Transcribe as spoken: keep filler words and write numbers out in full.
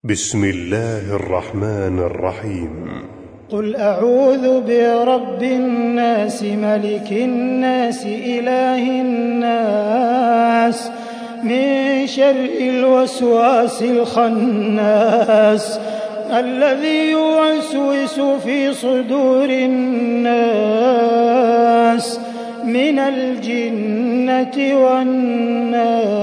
بسم الله الرحمن الرحيم. قل أعوذ برب الناس ملك الناس إله الناس من شر الوسواس الخناس الذي يوسوس في صدور الناس من الجنة والناس.